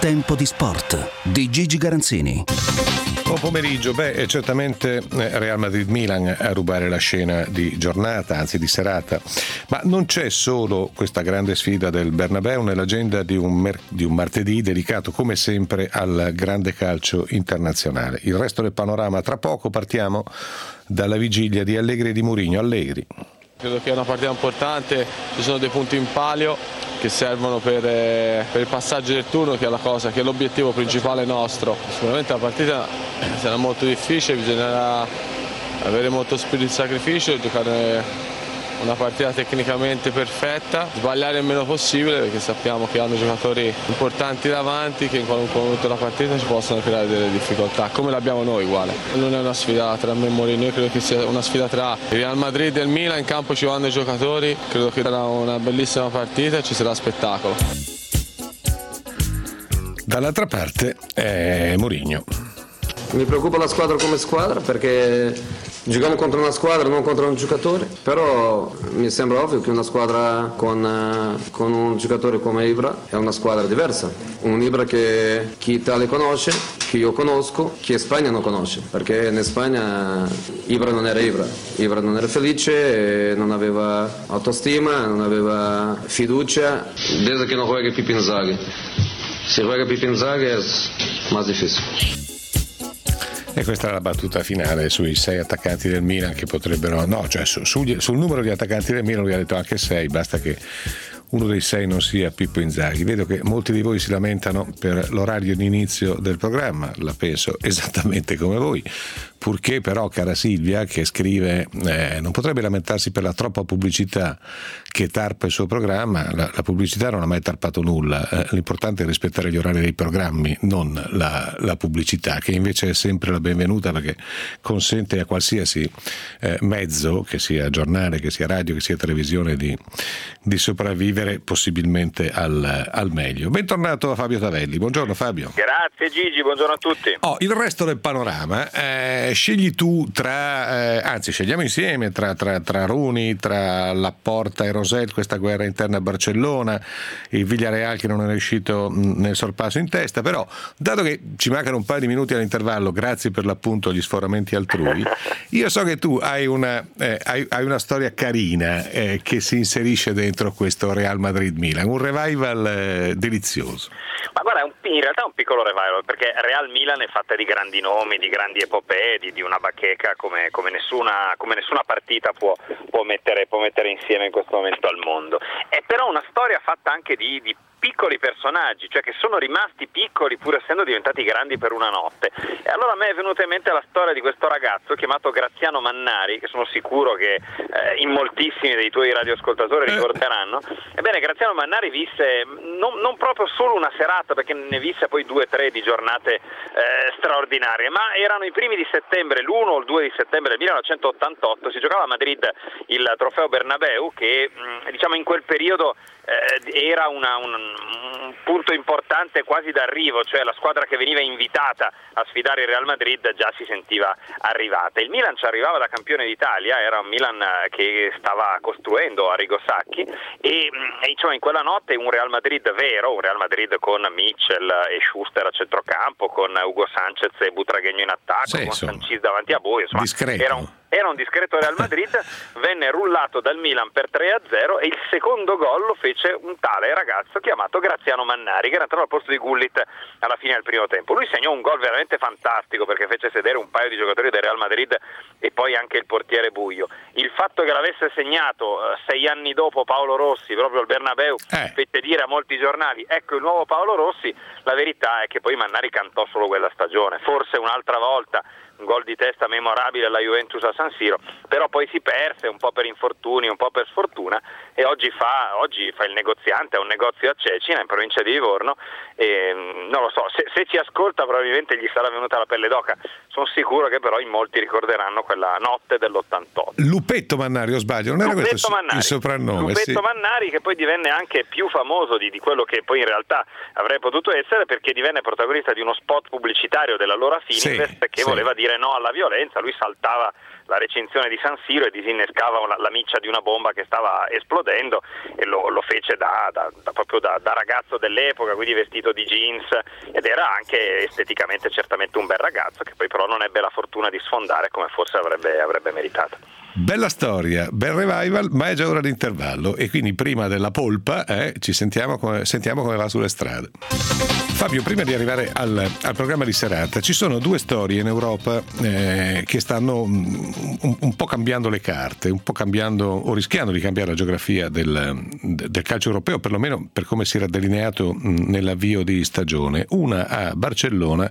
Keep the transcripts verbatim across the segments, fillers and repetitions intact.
Tempo di sport di Gigi Garanzini. Buon pomeriggio. Beh, è certamente Real Madrid-Milan a rubare la scena di giornata, anzi di serata, ma non c'è solo questa grande sfida del Bernabeu nell'agenda di un, mer- di un martedì dedicato come sempre al grande calcio internazionale. Il resto del panorama tra poco. Partiamo dalla vigilia di Allegri e di Mourinho. Allegri. Credo che è una partita importante, ci sono dei punti in palio che servono per, eh, per il passaggio del turno, che è la cosa, che è l'obiettivo principale nostro. Sicuramente la partita sarà molto difficile, bisognerà avere molto spirito di sacrificio, giocare una partita tecnicamente perfetta, sbagliare il meno possibile, perché sappiamo che hanno giocatori importanti davanti che in qualunque momento della partita ci possono creare delle difficoltà, come l'abbiamo noi uguale. Non è una sfida tra me e Mourinho, io credo che sia una sfida tra il Real Madrid e il Milan, in campo ci vanno i giocatori, credo che sarà una bellissima partita e ci sarà spettacolo. Dall'altra parte è Mourinho. Mi preoccupa la squadra come squadra perché giochiamo contro una squadra, non contro un giocatore, però mi sembra ovvio che una squadra con, con un giocatore come Ibra è una squadra diversa. Un Ibra che chi Italia conosce, che io conosco, che Spagna non conosce, perché in Spagna Ibra non era Ibra, Ibra non era felice, non aveva autostima, non aveva fiducia. Desde che non juega Pipo Inzaghi. Se juega Pipo Inzaghi è più difficile. E questa è la battuta finale sui sei attaccanti del Milan che potrebbero, no, cioè su, sul, sul numero di attaccanti del Milan lui ha detto anche sei, basta che uno dei sei non sia Pippo Inzaghi. Vedo che molti di voi si lamentano per l'orario di inizio del programma, la penso esattamente come voi, purché però, cara Silvia, che scrive eh, non potrebbe lamentarsi per la troppa pubblicità che tarpa il suo programma. La, la pubblicità non ha mai tarpato nulla, eh, l'importante è rispettare gli orari dei programmi, non la, la pubblicità, che invece è sempre la benvenuta perché consente a qualsiasi eh, mezzo, che sia giornale, che sia radio, che sia televisione, di, di sopravvivere possibilmente al, al meglio. Bentornato a Fabio Tavelli. Buongiorno Fabio. Grazie Gigi, buongiorno a tutti. Oh, il resto del panorama, eh, scegli tu tra, eh, anzi scegliamo insieme tra, tra, tra Rooney, tra Laporta e Rosell, questa guerra interna a Barcellona, il Villarreal che non è riuscito nel sorpasso in testa, però dato che ci mancano un paio di minuti all'intervallo, grazie per l'appunto agli sforamenti altrui, io so che tu hai una, eh, hai, hai una storia carina eh, che si inserisce dentro questo Real Madrid-Milan, un revival eh, delizioso. Ma guarda, è un, in realtà è un piccolo revival, perché Real Milan è fatta di grandi nomi, di grandi epopee, di, di una bacheca come, come, nessuna, come nessuna partita può, può, mettere, può mettere insieme in questo momento al mondo. È però una storia fatta anche di, di piccoli personaggi, cioè che sono rimasti piccoli pur essendo diventati grandi per una notte. E allora a me è venuta in mente la storia di questo ragazzo chiamato Graziano Mannari, che sono sicuro che eh, in moltissimi dei tuoi radioascoltatori ricorderanno. Ebbene, Graziano Mannari visse non, non proprio solo una serata, perché ne visse poi due o tre di giornate eh, straordinarie, ma erano i primi di settembre, l'uno o il due di settembre del millenovecentottantotto, si giocava a Madrid il trofeo Bernabeu, che mh, diciamo in quel periodo eh, era una, un, un punto importante quasi d'arrivo, cioè la squadra che veniva invitata a sfidare il Real Madrid già si sentiva arrivata. Il Milan ci arrivava da campione d'Italia, era un Milan che stava costruendo Arrigo Sacchi e, e insomma in quella notte un Real Madrid vero, un Real Madrid con Mitchell e Schuster a centrocampo, con Hugo Sanchez e Butragueño in attacco, sì, con Sanchis davanti a voi, insomma era un Era un discreto Real Madrid, venne rullato dal Milan per tre a zero e il secondo gol lo fece un tale ragazzo chiamato Graziano Mannari, che era entrato al posto di Gullit alla fine del primo tempo. Lui segnò un gol veramente fantastico perché fece sedere un paio di giocatori del Real Madrid e poi anche il portiere Buio. Il fatto che l'avesse segnato eh, sei anni dopo Paolo Rossi, proprio al Bernabeu, eh. fece dire a molti giornali ecco il nuovo Paolo Rossi. La verità è che poi Mannari cantò solo quella stagione, forse un'altra volta un gol di testa memorabile alla Juventus a San Siro, però poi si perse un po' per infortuni, un po' per sfortuna e oggi fa, oggi fa il negoziante, ha un negozio a Cecina in provincia di Livorno e non lo so, se, se ci ascolta probabilmente gli sarà venuta la pelle d'oca, sono sicuro che però in molti ricorderanno quella notte dell'ottantotto. Lupetto Mannari, o sbaglio? Non era Lupetto questo Mannari. il soprannome? Lupetto sì. Mannari, che poi divenne anche più famoso di, di quello che poi in realtà avrebbe potuto essere, perché divenne protagonista di uno spot pubblicitario dell'allora Fininvest sì, che sì. voleva dire no alla violenza. Lui saltava la recinzione di San Siro e disinnescava una, la miccia di una bomba che stava esplodendo, e lo, lo fece da, da, da proprio da, da ragazzo dell'epoca, quindi vestito di jeans, ed era anche esteticamente certamente un bel ragazzo, che poi però non ebbe la fortuna di sfondare come forse avrebbe, avrebbe meritato. Bella storia, bel revival, ma è già ora di intervallo e quindi prima della polpa eh, ci sentiamo come, sentiamo come va sulle strade. Fabio, prima di arrivare al, al programma di serata, ci sono due storie in Europa eh, che stanno un, un po' cambiando le carte, un po' cambiando o rischiando di cambiare la geografia del, del calcio europeo, perlomeno per come si era delineato nell'avvio di stagione, una a Barcellona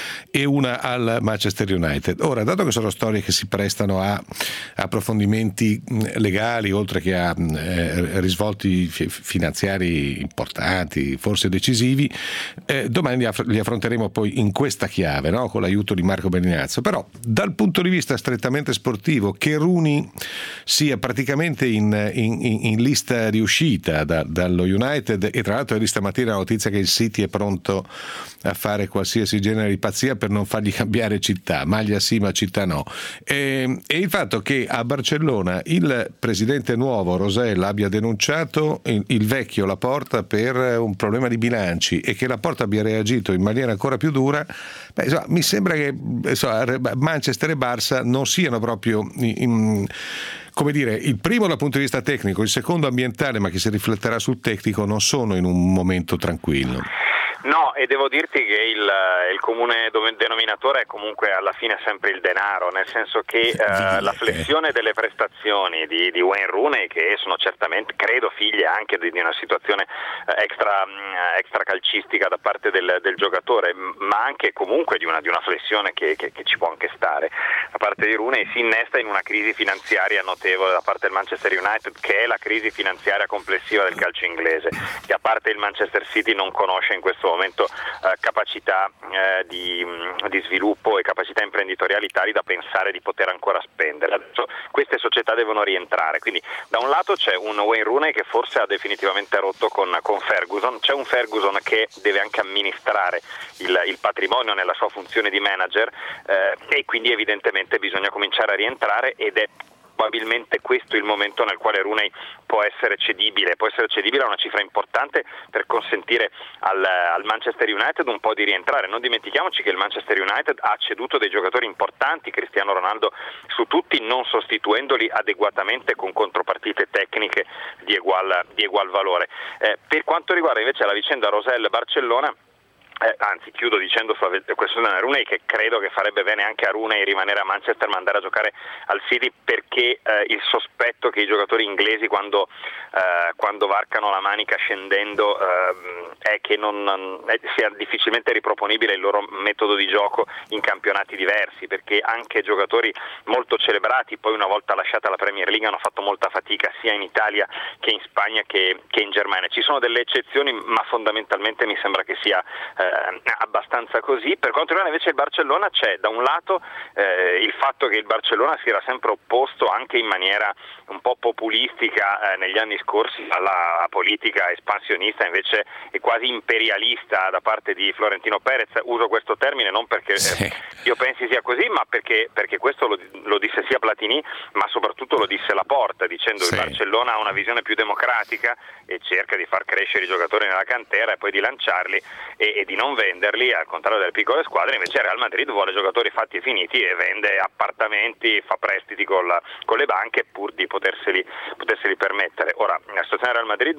e una al Manchester United. Ora, dato che sono storie che si prestano a approfondimenti legali, oltre che a eh, risvolti f- finanziari importanti, forse decisivi, eh, domani li, aff- li affronteremo poi in questa chiave, no? Con l'aiuto di Marco Bellinazzo. Però dal punto di vista strettamente sportivo, che Rooney sia praticamente in, in, in lista di uscita da, dallo United, e tra l'altro è di stamattina la notizia che il City è pronto a fare qualsiasi genere di pazzia per non fargli cambiare città, maglia sì ma città no, e, e il fatto che a Barcellona il presidente nuovo Rosell abbia denunciato il, il vecchio Laporta per un problema di bilanci e che Laporta abbia reagito in maniera ancora più dura, beh, insomma, mi sembra che insomma, Manchester e Barça non siano proprio in, in, come dire, il primo dal punto di vista tecnico, il secondo ambientale, ma che si rifletterà sul tecnico, non sono in un momento tranquillo. No, e devo dirti che il, il comune denominatore è comunque alla fine sempre il denaro, nel senso che eh, la flessione delle prestazioni di, di Wayne Rooney, che sono certamente, credo, figlie anche di, di una situazione extra, extra calcistica da parte del, del giocatore, ma anche comunque di una, di una flessione che, che, che ci può anche stare da parte di Rooney, si innesta in una crisi finanziaria notevole da parte del Manchester United, che è la crisi finanziaria complessiva del calcio inglese, che a parte il Manchester City non conosce in questo momento eh, capacità eh, di, di sviluppo e capacità imprenditoriali tali da pensare di poter ancora spendere. Adesso queste società devono rientrare, quindi da un lato c'è un Wayne Rooney che forse ha definitivamente rotto con, con Ferguson, c'è un Ferguson che deve anche amministrare il, il patrimonio nella sua funzione di manager eh, e quindi evidentemente bisogna cominciare a rientrare, ed è probabilmente questo il momento nel quale Rooney può essere cedibile, può essere cedibile a una cifra importante per consentire al, al Manchester United un po' di rientrare. Non dimentichiamoci che il Manchester United ha ceduto dei giocatori importanti, Cristiano Ronaldo su tutti, non sostituendoli adeguatamente con contropartite tecniche di egual, di egual valore. Eh, per quanto riguarda invece la vicenda Rosell-Barcellona, Eh, anzi chiudo dicendo sulla questione Rooney che credo che farebbe bene anche a Rooney rimanere a Manchester ma andare a giocare al City, perché eh, il sospetto che i giocatori inglesi quando, eh, quando varcano la manica scendendo eh, è che non, non è, sia difficilmente riproponibile il loro metodo di gioco in campionati diversi, perché anche giocatori molto celebrati poi una volta lasciata la Premier League hanno fatto molta fatica sia in Italia che in Spagna che, che in Germania. Ci sono delle eccezioni ma fondamentalmente mi sembra che sia eh, abbastanza così. Per quanto riguarda invece il Barcellona, c'è da un lato eh, il fatto che il Barcellona si era sempre opposto anche in maniera un po' populistica eh, negli anni scorsi alla politica espansionista invece e quasi imperialista da parte di Florentino Perez. Uso questo termine non perché sì. eh, io pensi sia così, ma perché, perché questo lo, lo disse sia Platini ma soprattutto lo disse Laporta, dicendo che sì. il Barcellona ha una visione più democratica e cerca di far crescere i giocatori nella cantera e poi di lanciarli e, e di non venderli, al contrario delle piccole squadre. Invece Real Madrid vuole giocatori fatti e finiti e vende appartamenti, fa prestiti con, la, con le banche pur di poterseli, poterseli permettere. Ora, la situazione Real Madrid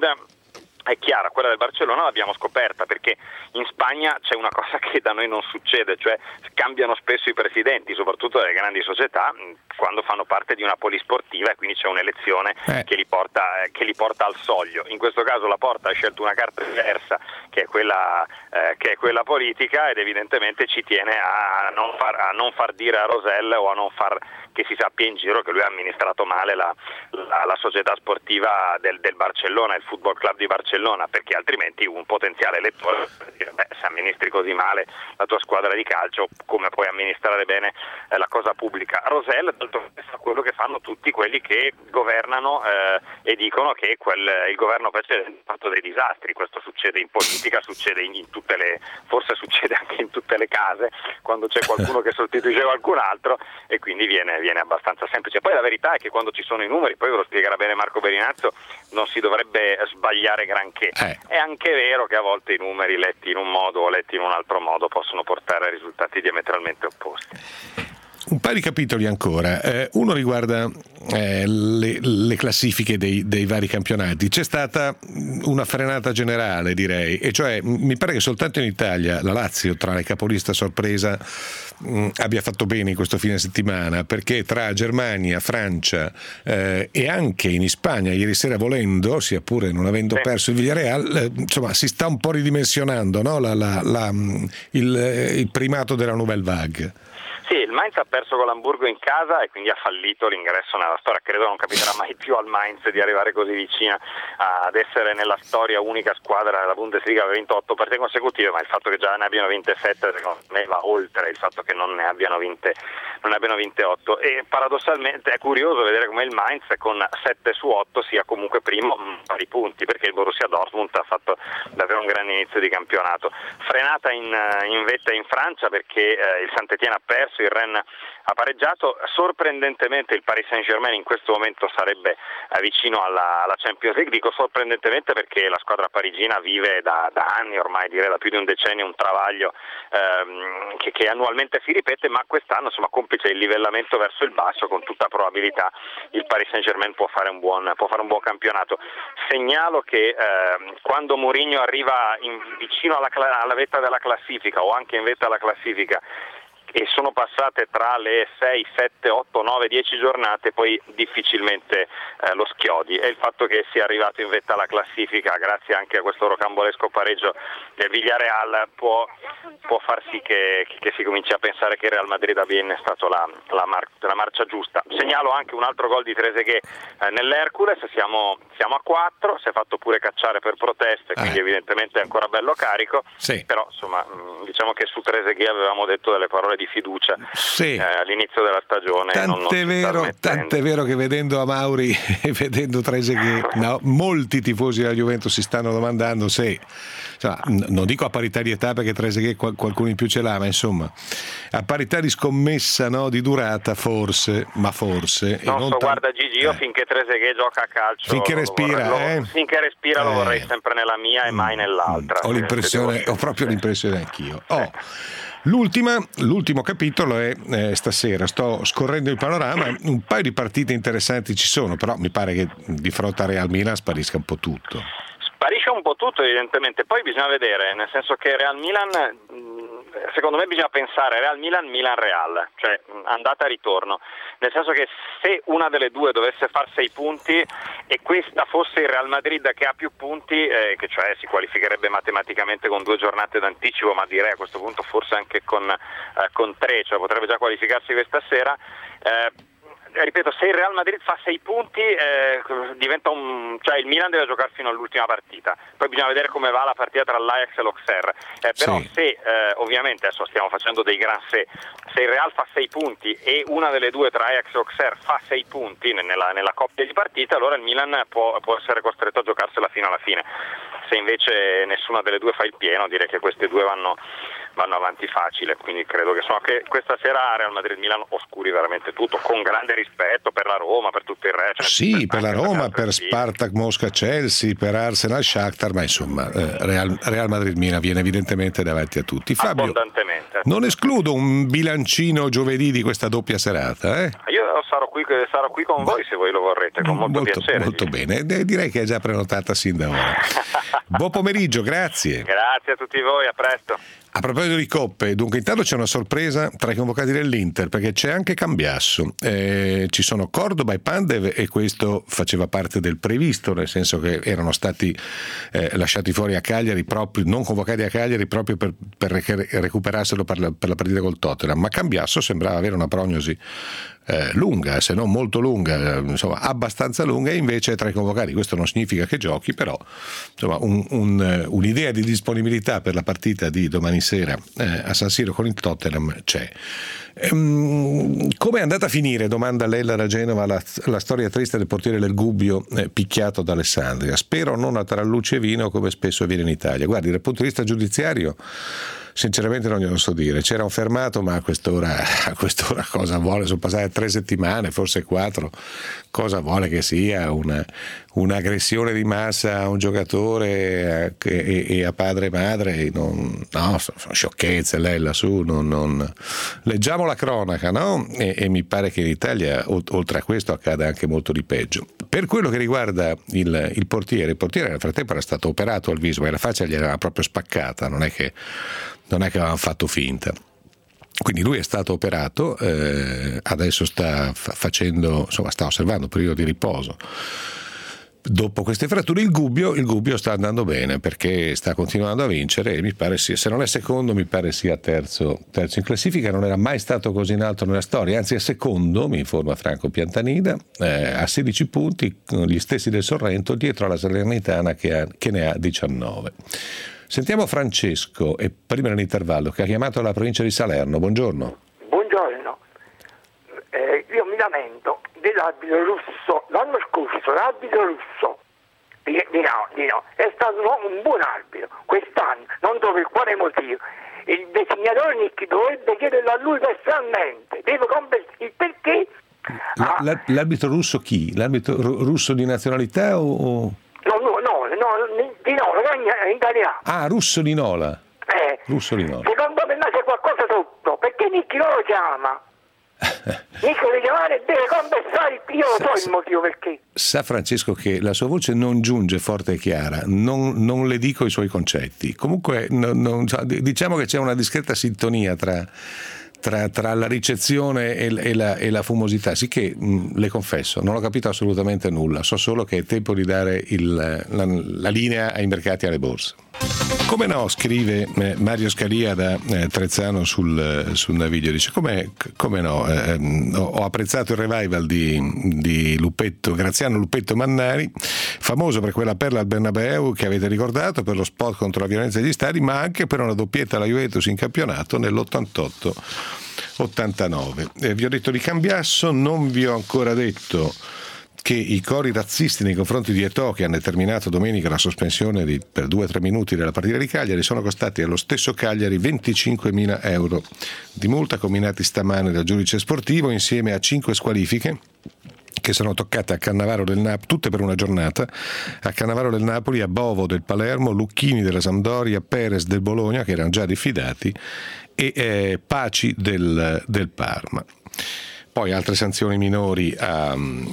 è chiara, quella del Barcellona l'abbiamo scoperta perché in Spagna c'è una cosa che da noi non succede, cioè cambiano spesso i presidenti, soprattutto delle grandi società, quando fanno parte di una polisportiva e quindi c'è un'elezione eh. che li porta, che li porta al soglio. In questo caso Laporta ha scelto una carta diversa che è quella, eh, che è quella politica, ed evidentemente ci tiene a non far, a non far dire a Rosell o a non far che si sappia in giro che lui ha amministrato male la, la, la società sportiva del, del Barcellona, il Football Club di Barcellona. Barcellona, perché altrimenti un potenziale elettore dire, beh, se amministri così male la tua squadra di calcio, come puoi amministrare bene eh, la cosa pubblica? Rosell fa quello che fanno tutti quelli che governano eh, e dicono che quel, il governo precedente ha fatto dei disastri. Questo succede in politica, succede in, in tutte le, forse succede anche in tutte le case quando c'è qualcuno che sostituisce qualcun altro, e quindi viene, viene abbastanza semplice. Poi la verità è che quando ci sono i numeri, poi ve lo spiegherà bene Marco Berinazzo, non si dovrebbe sbagliare granché. Eh. È anche vero che a volte i numeri letti in un modo o letti in un altro modo possono portare a risultati diametralmente opposti. Un paio di capitoli ancora, eh, uno riguarda eh, le, le classifiche dei, dei vari campionati. C'è stata una frenata generale, direi, e cioè mi pare che soltanto in Italia la Lazio, tra le capoliste a sorpresa, mh, abbia fatto bene in questo fine settimana, perché tra Germania, Francia eh, e anche in Spagna ieri sera, volendo, sia pure non avendo sì. perso il Villarreal, eh, insomma si sta un po' ridimensionando, no? la, la, la, il, il primato della Nouvelle Vague. Sì, il Mainz ha perso con l'Hamburgo in casa e quindi ha fallito l'ingresso nella storia. Credo non capiterà mai più al Mainz di arrivare così vicina ad essere nella storia unica squadra della Bundesliga. Ha vinto otto partite consecutive, ma il fatto che già ne abbiano vinte sette secondo me va oltre il fatto che non ne abbiano vinte non ne abbiano vinte otto. E paradossalmente è curioso vedere come il Mainz con sette su otto sia comunque primo a pari punti, perché il Borussia Dortmund ha fatto davvero un grande inizio di campionato. Frenata in, in vetta in Francia perché eh, il Saint-Étienne ha perso, il Rennes ha pareggiato. Sorprendentemente il Paris Saint-Germain in questo momento sarebbe eh, vicino alla, alla Champions League. Dico sorprendentemente perché la squadra parigina vive da, da anni, ormai direi da più di un decennio, un travaglio ehm, che, che annualmente si ripete, ma quest'anno insomma complice il livellamento verso il basso, con tutta probabilità il Paris Saint-Germain può fare un buon, può fare un buon campionato. Segnalo che ehm, quando Mourinho arriva in, vicino alla, alla vetta della classifica o anche in vetta alla classifica, e sono passate tra le sei, sette, otto, nove, dieci giornate, poi difficilmente eh, lo schiodi, e il fatto che sia arrivato in vetta alla classifica grazie anche a questo rocambolesco pareggio del Villarreal può, può far sì che, che si cominci a pensare che il Real Madrid abbia innestato la, la, mar- la marcia giusta. Segnalo anche un altro gol di Trezeguet eh, nell'Hercules, siamo, siamo a quattro, si è fatto pure cacciare per proteste, quindi eh. evidentemente è ancora bello carico, sì. Però insomma diciamo che su Trezeguet avevamo detto delle parole di fiducia sì. eh, all'inizio della stagione. Tant'è vero, tant'è vero che vedendo Amauri e vedendo Trezeguet, no, molti tifosi della Juventus si stanno domandando se, insomma, non dico a paritarietà perché Trezeguet qualcuno in più ce l'ha, ma insomma a parità di scommessa, no, di durata forse, ma forse. Non, e non so, t- guarda Gigi, io eh. finché Trezeguet gioca a calcio, finché respira, vorrei, eh? lo, finché respira eh. lo vorrei sempre nella mia e mai nell'altra. Ho l'impressione, ho proprio l'impressione anch'io. Oh. L'ultima, l'ultimo capitolo è eh, stasera, sto scorrendo il panorama, un paio di partite interessanti ci sono, però mi pare che di fronte a Real Milan sparisca un po' tutto. Sparisce un po' tutto evidentemente, poi bisogna vedere, nel senso che Real Milan, secondo me bisogna pensare Real Milan, Milan Real, cioè andata e ritorno, nel senso che se una delle due dovesse far sei punti e questa fosse il Real Madrid che ha più punti, eh, che cioè si qualificherebbe matematicamente con due giornate d'anticipo, ma direi a questo punto forse anche con, eh, con tre, cioè potrebbe già qualificarsi questa sera. Eh, Ripeto, se il Real Madrid fa sei punti eh, diventa un, cioè il Milan deve giocare fino all'ultima partita, poi bisogna vedere come va la partita tra l'Ajax e l'Auxerre, eh, però sì. se eh, ovviamente adesso stiamo facendo dei gran se se il Real fa sei punti e una delle due tra Ajax e Auxerre fa sei punti nella, nella coppia di partite, allora il Milan può, può essere costretto a giocarsela fino alla fine. Se invece nessuna delle due fa il pieno, direi che queste due vanno vanno avanti facile, quindi credo che, insomma, che questa sera Real Madrid-Milan oscuri veramente tutto, con grande rispetto per la Roma, per tutto il resto. Sì, per, per la Roma, per Spartak Mosca-Chelsea, per Arsenal-Shakhtar, ma insomma eh, Real, Real Madrid-Milan viene evidentemente davanti a tutti. Fabio, abbondantemente. Non escludo un bilancino giovedì di questa doppia serata, eh? Io sarò qui, sarò qui con Bo- voi se voi lo vorrete, con molto, molto piacere. Molto sì. bene, direi che è già prenotata sin da ora. Buon pomeriggio, grazie. Grazie a tutti voi, a presto. A proposito di coppe, dunque intanto c'è una sorpresa tra i convocati dell'Inter, perché c'è anche Cambiasso, eh, ci sono Cordoba e Pandev, e questo faceva parte del previsto, nel senso che erano stati eh, lasciati fuori a Cagliari, proprio, non convocati a Cagliari proprio per, per recuperarselo per la, per la partita col Tottenham, ma Cambiasso sembrava avere una prognosi Eh, lunga, se non molto lunga, insomma abbastanza lunga, e invece tra i convocati. Questo non significa che giochi, però insomma un, un, un'idea di disponibilità per la partita di domani sera eh, a San Siro con il Tottenham c'è. Ehm, come è andata a finire, domanda Lella da Genova, la, la storia triste del portiere del Gubbio eh, picchiato da Alessandria? Spero non a Trallucci e Vino, come spesso avviene in Italia. Guardi, dal punto di vista giudiziario sinceramente non glielo so dire, c'era un fermato, ma a quest'ora, a quest'ora cosa vuole? Sono passate tre settimane, forse quattro, cosa vuole che sia una, un'aggressione di massa a un giocatore e, e, e a padre e madre? Non, no, sono sciocchezze, lei lassù, non, non... leggiamo la cronaca, no? E, e mi pare che in Italia oltre a questo accada anche molto di peggio. Per quello che riguarda il, il portiere, il portiere nel frattempo era stato operato al viso, ma la faccia gli era proprio spaccata, non è che non è che avevano fatto finta. Quindi lui è stato operato, eh, adesso sta facendo, insomma, sta osservando un periodo di riposo. Dopo queste fratture il Gubbio, il Gubbio sta andando bene, perché sta continuando a vincere, e mi pare sia, se non è secondo, mi pare sia terzo, terzo in classifica. Non era mai stato così in alto nella storia, anzi è secondo, mi informa Franco Piantanida, eh, a sedici punti, gli stessi del Sorrento, dietro alla Salernitana che, ha, che ne ha diciannove. Sentiamo Francesco, e prima dell'intervallo, che ha chiamato la provincia di Salerno. Buongiorno. Buongiorno, eh, io mi lamento dell'arbitro russo. L'anno scorso l'arbitro russo di, di, no, di no, è stato un buon arbitro. Quest'anno non so per quale motivo il disegnatore Nicchi dovrebbe chiederlo a lui personalmente, devo comprendere il perché. Ah, l'arbitro russo chi? L'arbitro russo di nazionalità o... No, no, no, no, di Nola, in italiano. Ah, Russo di Nola. Eh, Russo di Nola. Secondo me c'è qualcosa sotto, perché Nicchi non lo chiama. Nicchi lo chiamare e deve compensare, io lo so il motivo perché. Sa Francesco che la sua voce non giunge forte e chiara, non, non le dico i suoi concetti. Comunque non, non, diciamo che c'è una discreta sintonia tra... Tra, tra la ricezione e, e, la, e la fumosità, sicché mh, le confesso, non ho capito assolutamente nulla, so solo che è tempo di dare il, la, la linea ai mercati e alle borse. Come no, scrive eh, Mario Scalia da eh, Trezzano sul, sul Naviglio, dice come, come no, eh, ho, ho apprezzato il revival di, di Lupetto, Graziano Lupetto Mannari, famoso per quella perla al Bernabeu che avete ricordato, per lo spot contro la violenza degli stadi, ma anche per una doppietta alla Juventus in campionato nell'ottantotto ottantanove. Eh, vi ho detto di Cambiasso, non vi ho ancora detto che i cori razzisti nei confronti di Eto'o, che hanno determinato domenica la sospensione di, per due o tre minuti della partita di Cagliari, sono costati allo stesso Cagliari venticinquemila euro di multa, combinati stamane dal giudice sportivo, insieme a cinque squalifiche che sono toccate a Cannavaro del Napoli, tutte per una giornata, a Cannavaro del Napoli, a Bovo del Palermo, Lucchini della Sampdoria, Perez del Bologna, che erano già diffidati, e eh, Paci del, del Parma. Poi altre sanzioni minori a,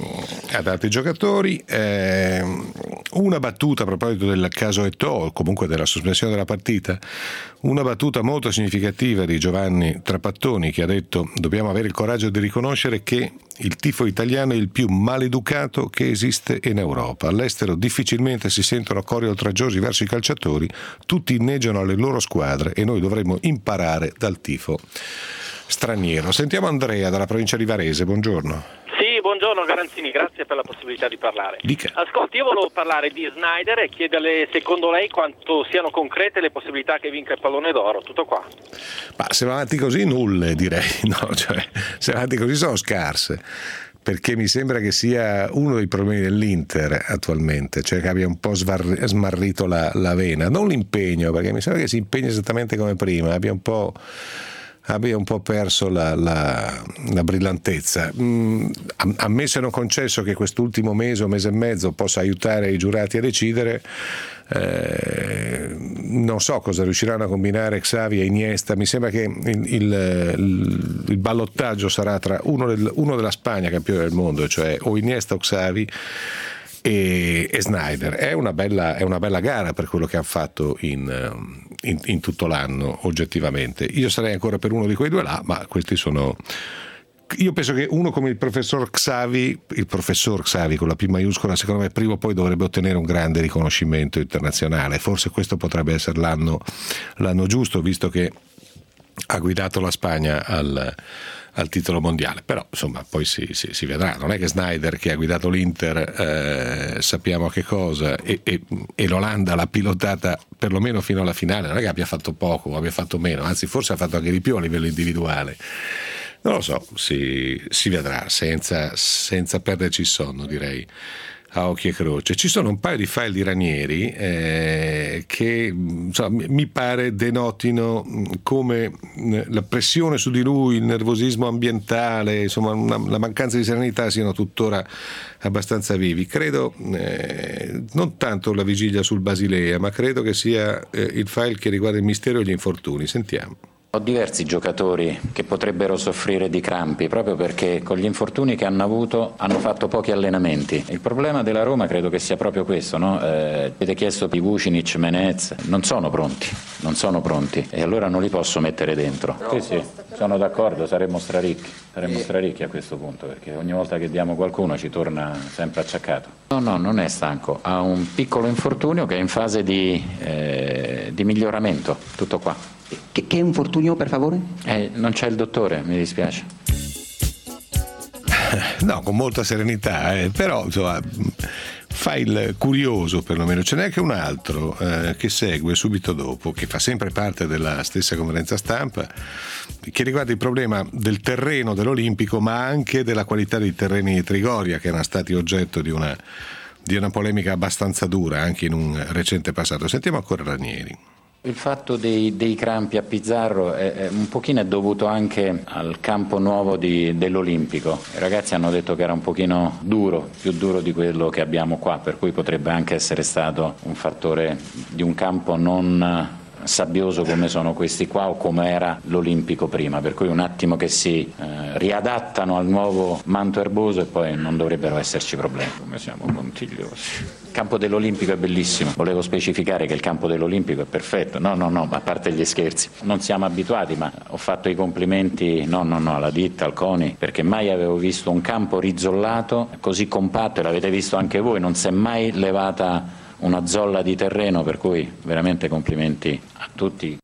ad altri giocatori. Eh, una battuta a proposito del caso Eto'o, comunque della sospensione della partita, una battuta molto significativa di Giovanni Trapattoni, che ha detto: dobbiamo avere il coraggio di riconoscere che il tifo italiano è il più maleducato che esiste in Europa. All'estero difficilmente si sentono cori oltraggiosi verso i calciatori, tutti inneggiano alle loro squadre e noi dovremmo imparare dal tifo straniero. Sentiamo Andrea dalla provincia di Varese, buongiorno. Sì, buongiorno Garanzini, grazie per la possibilità di parlare. Dica. Ascolti, io volevo parlare di Sneijder e chiederle secondo lei quanto siano concrete le possibilità che vinca il pallone d'oro, tutto qua. Ma se va avanti così nulle, direi, no? Cioè, se va avanti così sono scarse, perché mi sembra che sia uno dei problemi dell'Inter attualmente, cioè che abbia un po' svar- smarrito la, la vena, non l'impegno, perché mi sembra che si impegni esattamente come prima, abbia un po' abbia un po' perso la, la, la brillantezza. Mm, ammesso e non concesso che quest'ultimo mese o mese e mezzo possa aiutare i giurati a decidere, eh, non so cosa riusciranno a combinare Xavi e Iniesta. Mi sembra che il, il, il ballottaggio sarà tra uno, del, uno della Spagna, campione del mondo, cioè o Iniesta o Xavi, e, e Sneijder. È una bella, è una bella gara per quello che hanno fatto in, in, in tutto l'anno oggettivamente. Io sarei ancora per uno di quei due là, ma questi sono... Io penso che uno come il professor Xavi, il professor Xavi con la P maiuscola, secondo me prima o poi dovrebbe ottenere un grande riconoscimento internazionale. Forse questo potrebbe essere l'anno, l'anno giusto, visto che ha guidato la Spagna al, al titolo mondiale. Però insomma poi si, si, si vedrà. Non è che Snyder, che ha guidato l'Inter, eh, sappiamo che cosa, e, e, e l'Olanda l'ha pilotata perlomeno fino alla finale, non è che abbia fatto poco o abbia fatto meno, anzi forse ha fatto anche di più a livello individuale. Non lo so, si, si vedrà, senza, senza perderci il sonno, direi, a occhio e croce. Ci sono un paio di file di Ranieri eh, che insomma, mi pare denotino come la pressione su di lui, il nervosismo ambientale, insomma una, la mancanza di serenità siano tuttora abbastanza vivi. Credo, eh, non tanto la vigilia sul Basilea, ma credo che sia eh, il file che riguarda il mistero e gli infortuni. Sentiamo. Ho diversi giocatori che potrebbero soffrire di crampi proprio perché con gli infortuni che hanno avuto hanno fatto pochi allenamenti. Il problema della Roma credo che sia proprio questo, no? Eh, avete chiesto di Vucinic, Menez, non sono pronti, non sono pronti e allora non li posso mettere dentro. Sì, sì, sono d'accordo, saremmo straricchi, saremmo straricchi a questo punto perché ogni volta che diamo qualcuno ci torna sempre acciaccato. No, no, non è stanco, ha un piccolo infortunio che è in fase di, eh, di miglioramento, tutto qua. Che, che infortunio, per favore? Eh, non c'è il dottore, mi dispiace. No, con molta serenità, eh, però insomma, file curioso perlomeno. Ce n'è anche un altro eh, che segue subito dopo, che fa sempre parte della stessa conferenza stampa, che riguarda il problema del terreno dell'Olimpico, ma anche della qualità dei terreni di Trigoria, che erano stati oggetto di una, di una polemica abbastanza dura anche in un recente passato. Sentiamo ancora Ranieri. Il fatto dei, dei crampi a Pizzarro è, è un pochino è dovuto anche al campo nuovo di, dell'Olimpico. I ragazzi hanno detto che era un pochino duro, più duro di quello che abbiamo qua, per cui potrebbe anche essere stato un fattore di un campo non sabbioso come sono questi qua o come era l'Olimpico prima, per cui un attimo che si eh, riadattano al nuovo manto erboso e poi non dovrebbero esserci problemi. Come siamo puntigliosi. Il campo dell'Olimpico è bellissimo, volevo specificare che il campo dell'Olimpico è perfetto, no no no, ma a parte gli scherzi, non siamo abituati, ma ho fatto i complimenti no no no alla ditta, al CONI, perché mai avevo visto un campo rizzollato così compatto, e l'avete visto anche voi, non si è mai levata una zolla di terreno, per cui veramente complimenti a tutti.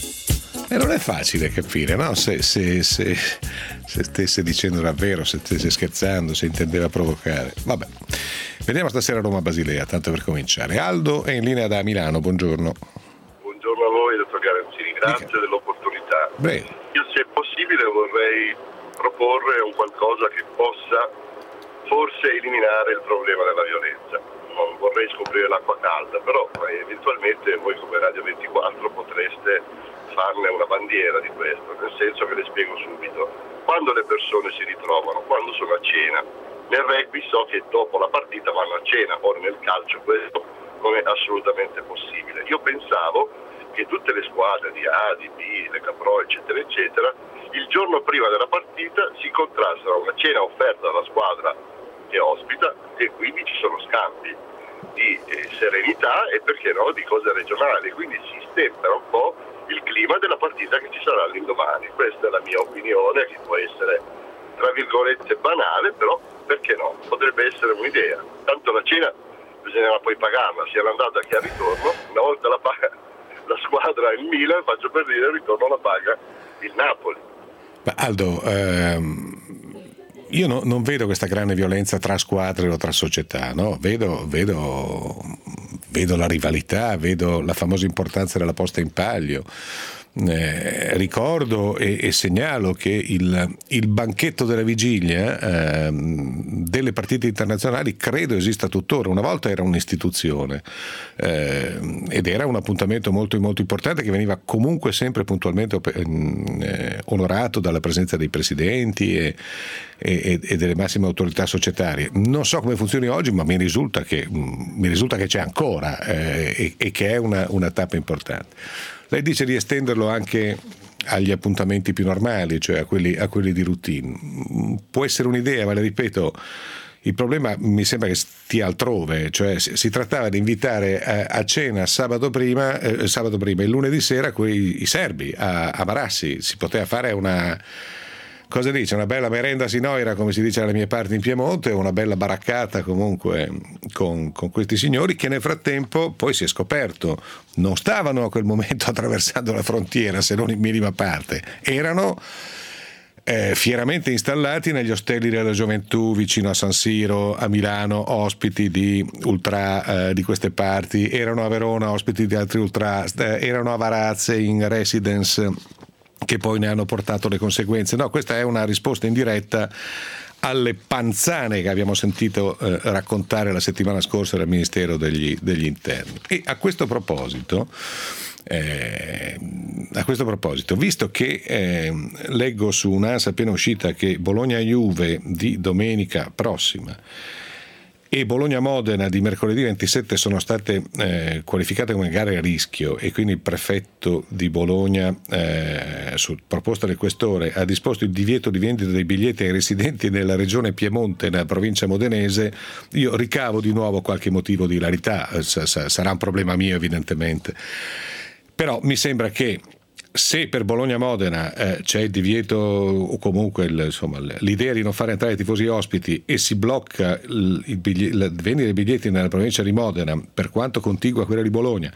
E non è facile capire, no? Se, se, se, se stesse dicendo davvero, se stesse scherzando, se intendeva provocare. Vabbè, vediamo stasera Roma-Basilea, tanto per cominciare. Aldo è in linea da Milano, buongiorno. Buongiorno a voi, dottor Garanzini, grazie Dica. dell'opportunità. Beh. Io, se è possibile, vorrei proporre un qualcosa che possa forse eliminare il problema della violenza. Non vorrei scoprire l'acqua calda, però eventualmente voi come Radio ventiquattro potreste farne una bandiera di questo, nel senso che le spiego subito. Quando le persone si ritrovano, quando sono a cena, nel rugby so che dopo la partita vanno a cena, ora nel calcio questo non è assolutamente possibile. Io pensavo che tutte le squadre di A, di B, Lega Pro, eccetera, eccetera, il giorno prima della partita si incontrassero a una cena offerta dalla squadra che ospita e quindi ci sono scambi di eh, serenità e perché no di cose regionali, quindi si stempera un po' il clima della partita che ci sarà l'indomani. Questa è la mia opinione, che può essere tra virgolette banale, però perché no, potrebbe essere un'idea. Tanto la cena bisognerà poi pagarla, sia l'andata che al ritorno. Una volta la paga la squadra il Milan, faccio per dire, il ritorno la paga il Napoli. Ma Aldo, ehm... io no, non vedo questa grande violenza tra squadre o tra società, no? Vedo, vedo, vedo la rivalità, vedo la famosa importanza della posta in palio. Eh, ricordo e, e segnalo che il, il banchetto della vigilia eh, delle partite internazionali credo esista tuttora. Una volta era un'istituzione eh, ed era un appuntamento molto, molto importante, che veniva comunque sempre puntualmente eh, onorato dalla presenza dei presidenti e, e, e delle massime autorità societarie. Non so come funzioni oggi, ma mi risulta che, mi risulta che c'è ancora eh, e, e che è una, una tappa importante. Lei dice di estenderlo anche agli appuntamenti più normali, cioè a quelli, a quelli di routine. Può essere un'idea, ma le ripeto, il problema mi sembra che stia altrove, cioè si trattava di invitare a, a cena sabato prima, eh, sabato prima, il lunedì sera quei, i serbi a, a Marassi, si poteva fare una, cosa dice, una bella merenda sinoira, come si dice alle mie parti in Piemonte, una bella baraccata comunque con, con questi signori che nel frattempo poi si è scoperto non stavano a quel momento attraversando la frontiera, se non in minima parte, erano Eh, fieramente installati negli ostelli della gioventù vicino a San Siro, a Milano, ospiti di ultra eh, di queste parti, erano a Verona ospiti di altri ultra, eh, erano a Varazze in residence che poi ne hanno portato le conseguenze. No, questa è una risposta indiretta alle panzane che abbiamo sentito eh, raccontare la settimana scorsa dal Ministero degli, degli Interni. E a questo proposito Eh, a questo proposito, visto che eh, leggo su un'ANSA appena uscita che Bologna-Juve di domenica prossima e Bologna-Modena di mercoledì ventisette sono state eh, qualificate come gare a rischio e quindi il prefetto di Bologna, eh, su proposta del questore, ha disposto il divieto di vendita dei biglietti ai residenti nella regione Piemonte e nella provincia modenese, io ricavo di nuovo qualche motivo di ilarità, sarà un problema mio evidentemente. Però mi sembra che se per Bologna-Modena eh, c'è il divieto o comunque il, insomma, l'idea di non fare entrare i tifosi ospiti e si blocca il, il bigli- la vendita dei biglietti nella provincia di Modena, per quanto contigua a quella di Bologna,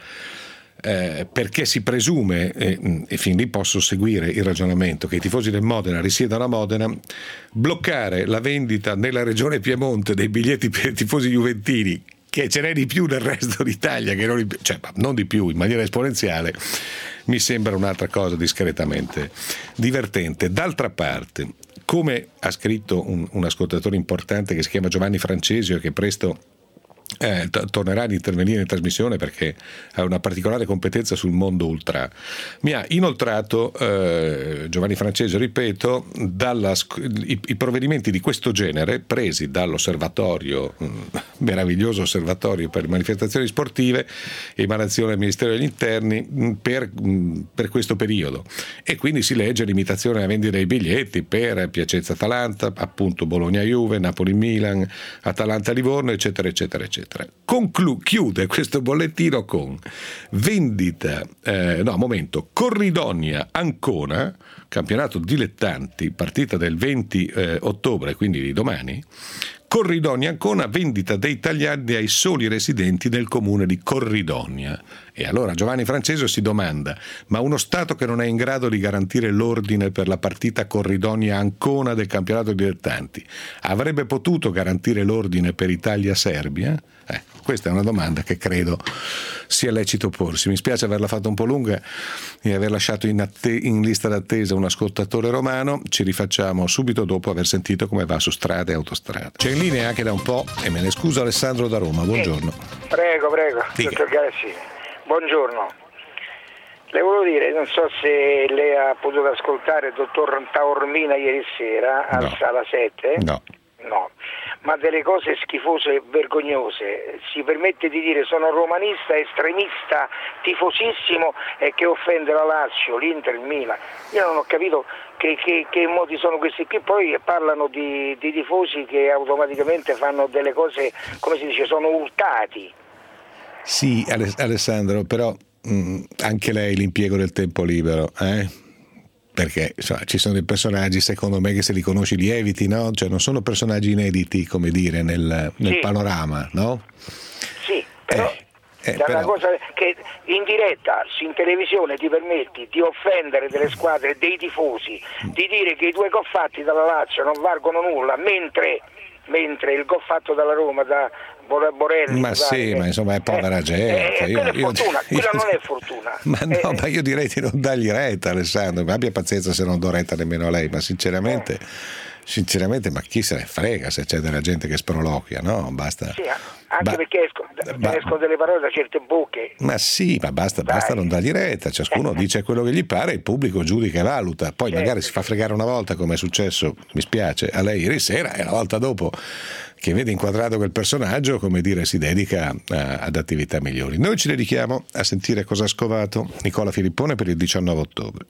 eh, perché si presume, eh, e fin lì posso seguire il ragionamento, che i tifosi del Modena risiedano a Modena, bloccare la vendita nella regione Piemonte dei biglietti per i tifosi juventini, che ce n'è di più nel resto d'Italia, che non, di, cioè, non di più, in maniera esponenziale, mi sembra un'altra cosa discretamente divertente. D'altra parte, come ha scritto un, un ascoltatore importante che si chiama Giovanni Francesio, che presto Eh, t- tornerà ad intervenire in trasmissione perché ha una particolare competenza sul mondo ultra, mi ha inoltrato eh, Giovanni Francesio, ripeto, dalla, i, i provvedimenti di questo genere presi dall'osservatorio, mh, meraviglioso osservatorio per manifestazioni sportive, emanazione del Ministero degli Interni, mh, per, mh, per questo periodo, e quindi si legge limitazione alla vendita dei biglietti per Piacenza-Atalanta, appunto Bologna-Juve, Napoli-Milan, Atalanta-Livorno, eccetera eccetera eccetera. Conclu- chiude questo bollettino con vendita, eh, no, momento, Corridonia-Ancona, campionato dilettanti, partita del venti eh, ottobre, quindi di domani. Corridonia-Ancona, vendita dei tagliandi ai soli residenti del comune di Corridonia. E allora Giovanni Francesio si domanda: ma uno Stato che non è in grado di garantire l'ordine per la partita Corridonia-Ancona del campionato dilettanti avrebbe potuto garantire l'ordine per Italia-Serbia? Eh, questa è una domanda che credo sia lecito porsi. Mi spiace averla fatta un po' lunga e aver lasciato in, atte- in lista d'attesa un ascoltatore romano. Ci rifacciamo subito dopo aver sentito come va su strade e autostrade. C'è in linea anche da un po', e me ne scuso, Alessandro da Roma. Buongiorno. Eh, prego, prego, dottor Gassi. Buongiorno. Le volevo dire, non so se lei ha potuto ascoltare il dottor Taormina ieri sera al No. Sala sette? No. No, ma delle cose schifose e vergognose. Si permette di dire sono romanista, estremista, tifosissimo e che offende la Lazio, l'Inter, il Milan. Io non ho capito che, che, che modi sono questi qui. Poi parlano di, di tifosi che automaticamente fanno delle cose, come si dice, sono urtati. Sì, Alessandro, però mh, anche lei l'impiego del tempo libero, eh? Perché insomma, ci sono dei personaggi, secondo me, che se li conosci li eviti, no? Cioè non sono personaggi inediti, come dire, nel, nel sì. panorama, no? Sì, però eh, eh, è però... una cosa che in diretta, in televisione ti permetti di offendere delle squadre, dei tifosi, di dire che i due gol fatti dalla Lazio non valgono nulla, mentre, mentre il gol fatto dalla Roma, da Borelli, ma sì, eh, ma insomma è povera eh, gente. Eh, io, quella è io, fortuna, io, quella io, non è fortuna. Ma no, eh, ma io direi di non dargli retta, Alessandro, ma abbia pazienza se non do retta nemmeno a lei, ma sinceramente, eh. sinceramente, ma chi se ne frega se c'è della gente che sproloquia, no? Basta. Sì, anche ba- perché escono, ba- escono delle parole da certe bocche. Ma sì, ma basta, basta non dargli retta, ciascuno dice quello che gli pare, il pubblico giudica e valuta, poi certo. Magari si fa fregare una volta, come è successo, mi spiace, a lei ieri sera, e la volta dopo che vede inquadrato quel personaggio, come dire, si dedica a, ad attività migliori. Noi ci dedichiamo a sentire cosa ha scovato Nicola Filippone per il diciannove ottobre.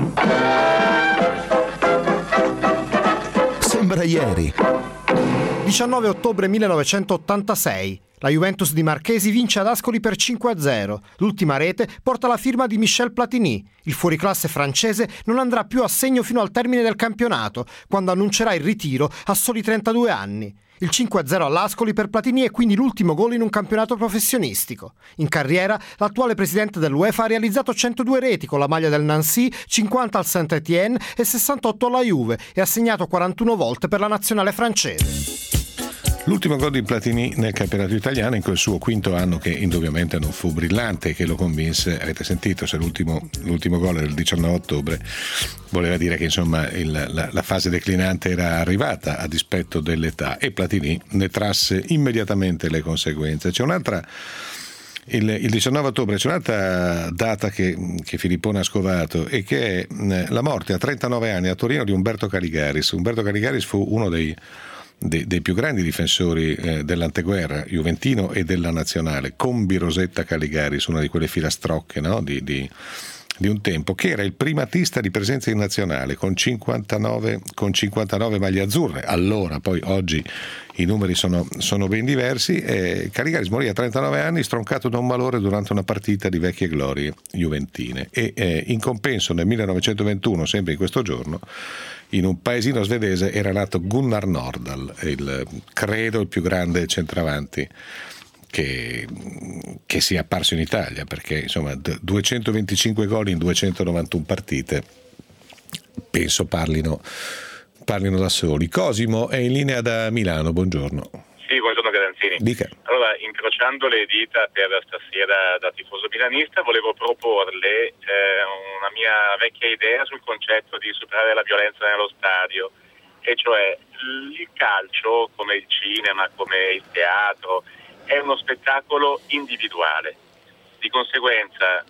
Sembra ieri. diciannove ottobre millenovecentottantasei. La Juventus di Marchesi vince ad Ascoli per cinque a zero. L'ultima rete porta la firma di Michel Platini. Il fuoriclasse francese non andrà più a segno fino al termine del campionato, quando annuncerà il ritiro a soli trentadue anni. Il cinque a zero all'Ascoli per Platini è quindi l'ultimo gol in un campionato professionistico. In carriera, l'attuale presidente dell'UEFA ha realizzato centodue reti con la maglia del Nancy, cinquanta al Saint-Étienne e sessantotto alla Juve e ha segnato quarantuno volte per la nazionale francese. L'ultimo gol di Platini nel campionato italiano in quel suo quinto anno, che indubbiamente non fu brillante, che lo convinse, avete sentito, se l'ultimo, l'ultimo gol era il diciannove ottobre, voleva dire che insomma il, la, la fase declinante era arrivata a dispetto dell'età, e Platini ne trasse immediatamente le conseguenze. C'è un'altra Il, il diciannove ottobre c'è un'altra data che, che Filippone ha scovato, e che è la morte a trentanove anni a Torino di Umberto Caligaris. Umberto Caligaris fu uno dei Dei, dei più grandi difensori eh, dell'anteguerra juventino e della nazionale, Combi Rosetta Caligaris, una di quelle filastrocche, no? di, di, di un tempo, che era il primatista di presenza in nazionale con cinquantanove, con cinquantanove maglie azzurre. Allora, poi oggi i numeri sono, sono ben diversi. eh, Caligaris morì a trentanove anni stroncato da un malore durante una partita di vecchie glorie juventine, e eh, in compenso nel millenovecentoventuno, sempre in questo giorno, in un paesino svedese era nato Gunnar Nordahl, il, credo il più grande centravanti che, che sia apparso in Italia, perché insomma duecentoventicinque gol in duecentonovantuno partite penso parlino, parlino da soli. Cosimo è in linea da Milano, buongiorno. Sì, buongiorno Garanzini. Dica. Allora, incrociando le dita per stasera da tifoso milanista, volevo proporle eh, una mia vecchia idea sul concetto di superare la violenza nello stadio, e cioè il calcio, come il cinema, come il teatro, è uno spettacolo individuale. Di conseguenza,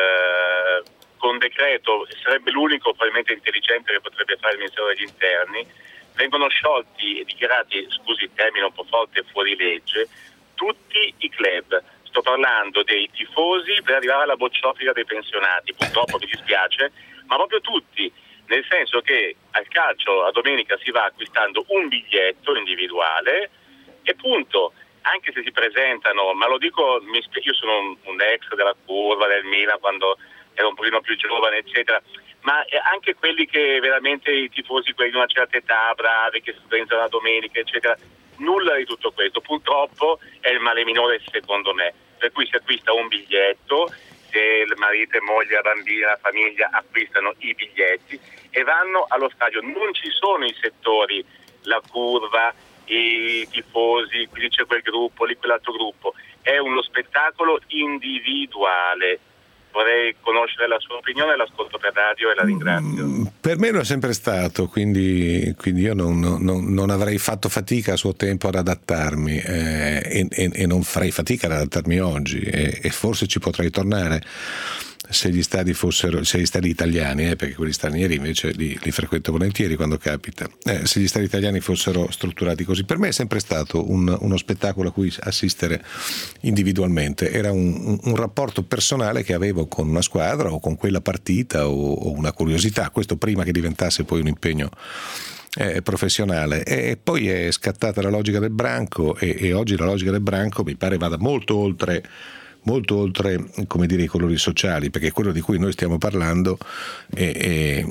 eh, con decreto, sarebbe l'unico probabilmente intelligente che potrebbe fare il Ministero degli Interni, vengono sciolti e dichiarati, scusi il termine un po' forte, fuori legge, tutti i club. Sto parlando dei tifosi per arrivare alla bocciofila dei pensionati, purtroppo mi dispiace, ma proprio tutti, nel senso che al calcio a domenica si va acquistando un biglietto individuale e punto, anche se si presentano, ma lo dico, io sono un, un ex della curva del Milan quando ero un pochino più giovane, eccetera, ma anche quelli che veramente i tifosi, quelli di una certa età, bravi, che si presentano la domenica, eccetera, nulla di tutto questo. Purtroppo è il male minore, secondo me, per cui si acquista un biglietto, se il marito e moglie, la bambina, la famiglia acquistano i biglietti e vanno allo stadio. Non ci sono i settori, la curva, i tifosi, quindi c'è quel gruppo, lì quell'altro gruppo, è uno spettacolo individuale. Vorrei conoscere la sua opinione, l'ascolto per radio e la ringrazio. Per me lo è sempre stato, quindi, quindi io non, non, non avrei fatto fatica a suo tempo ad adattarmi eh, e, e non farei fatica ad adattarmi oggi, e, e forse ci potrei tornare se gli stadi fossero, se gli stadi italiani, eh, perché quelli stranieri invece li, li frequento volentieri quando capita, eh, se gli stadi italiani fossero strutturati così. Per me è sempre stato un, uno spettacolo a cui assistere individualmente, era un, un, un rapporto personale che avevo con una squadra o con quella partita, o, o una curiosità, questo prima che diventasse poi un impegno eh, professionale, e poi è scattata la logica del branco, e, e oggi la logica del branco mi pare vada molto oltre molto oltre, come dire, i colori sociali, perché quello di cui noi stiamo parlando è, è,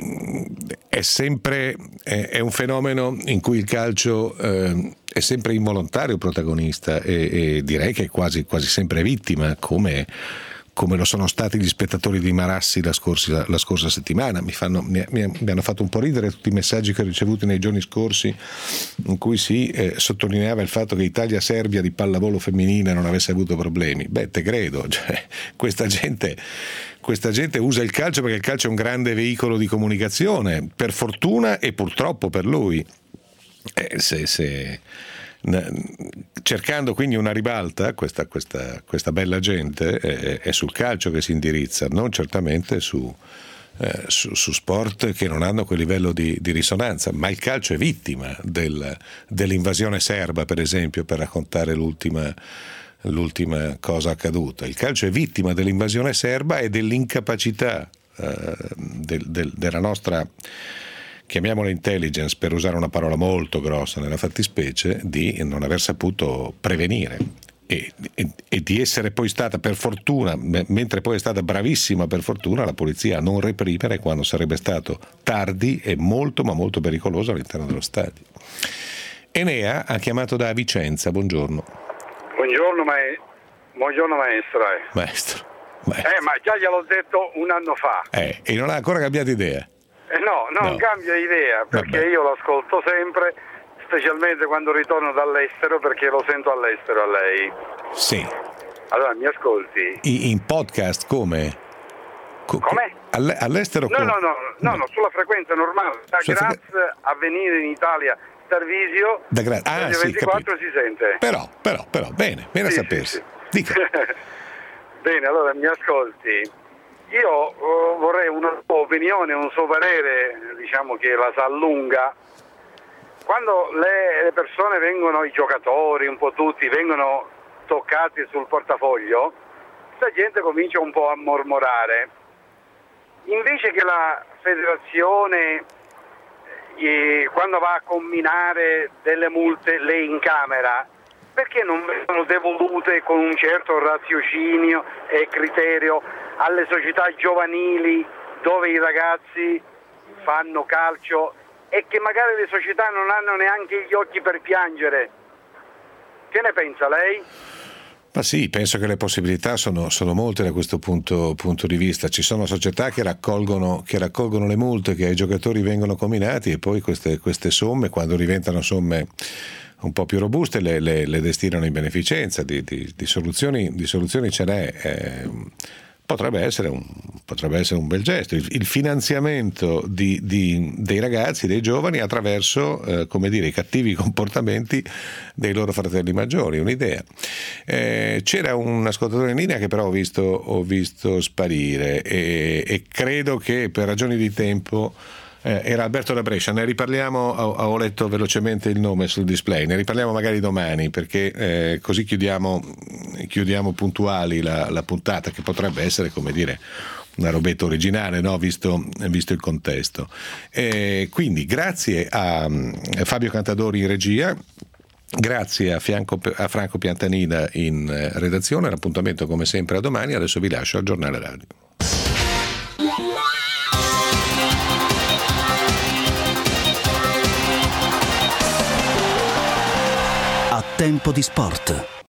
è sempre è, è un fenomeno in cui il calcio eh, è sempre involontario protagonista, e, e direi che è quasi, quasi sempre vittima, come come lo sono stati gli spettatori di Marassi la scorsa, la scorsa settimana. Mi, fanno, mi, mi, mi hanno fatto un po' ridere tutti i messaggi che ho ricevuto nei giorni scorsi, in cui si eh, sottolineava il fatto che Italia-Serbia di pallavolo femminile non avesse avuto problemi. Beh, te credo, cioè, questa gente questa gente usa il calcio perché il calcio è un grande veicolo di comunicazione, per fortuna e purtroppo per lui. Eh, se, se cercando quindi una ribalta, questa, questa, questa bella gente è, è sul calcio che si indirizza, non certamente su, eh, su, su sport che non hanno quel livello di, di risonanza. Ma il calcio è vittima del, dell'invasione serba, per esempio, per raccontare l'ultima, l'ultima cosa accaduta. Il calcio è vittima dell'invasione serba e dell'incapacità eh, del, del, della nostra chiamiamola intelligence per usare una parola molto grossa nella fattispecie, di non aver saputo prevenire. E, e, e di essere poi stata, per fortuna, mentre poi è stata bravissima per fortuna la polizia a non reprimere quando sarebbe stato tardi e molto ma molto pericoloso all'interno dello stadio. Enea ha chiamato da Vicenza, buongiorno. Buongiorno, ma buongiorno maestro. Eh. Maestro, maestro. Eh, ma già gliel'ho detto un anno fa. Eh, e non ha ancora cambiato idea? Eh, no, no, non no. cambia idea, perché Vabbè. io l'ascolto sempre, specialmente quando ritorno dall'estero, perché lo sento all'estero a lei. Sì. Allora, mi ascolti? I, in podcast come? Co- Come? All- all'estero No, come? no, no, no, no, sulla frequenza normale. Da Sulla Graz frequ- a venire in Italia, Tarvisio, Da Gra- ah, Radio sì, ventiquattro si sente. Però, però, però, bene, bene Sì, a sapersi. sì, sì. Dica. Bene, allora mi ascolti. Io uh, vorrei una sua opinione, un suo parere, diciamo che la sa lunga. Quando le, le persone vengono, i giocatori, un po' tutti, vengono toccati sul portafoglio, sta gente comincia un po' a mormorare. Invece che la federazione, eh, quando va a comminare delle multe, le incamera, perché non vengono devolute con un certo raziocinio e criterio alle società giovanili dove i ragazzi fanno calcio e che magari le società non hanno neanche gli occhi per piangere? Che ne pensa lei? Ma sì, penso che le possibilità sono, sono molte da questo punto, punto di vista. Ci sono società che raccolgono, che raccolgono le multe che ai giocatori vengono comminati e poi queste, queste somme, quando diventano somme un po' più robuste, le, le, le destinano in beneficenza. Di, di, di, soluzioni, di soluzioni ce n'è. Eh, potrebbe essere un, potrebbe essere un bel gesto. Il, il finanziamento di, di, dei ragazzi, dei giovani, attraverso eh, come dire, i cattivi comportamenti dei loro fratelli maggiori, un'idea. Eh, c'era un ascoltatore in linea che però ho visto, ho visto sparire e, e credo che per ragioni di tempo Eh, era Alberto da Brescia, ne riparliamo, ho, ho letto velocemente il nome sul display, ne riparliamo magari domani perché eh, così chiudiamo, chiudiamo puntuali la, la puntata, che potrebbe essere, come dire, una robetta originale, no? visto, visto il contesto. Eh, quindi grazie a, a Fabio Cantadori in regia, grazie a, Fianco, a Franco Piantanina in redazione, l'appuntamento come sempre a domani, adesso vi lascio al giornale radio. A tempo di sport.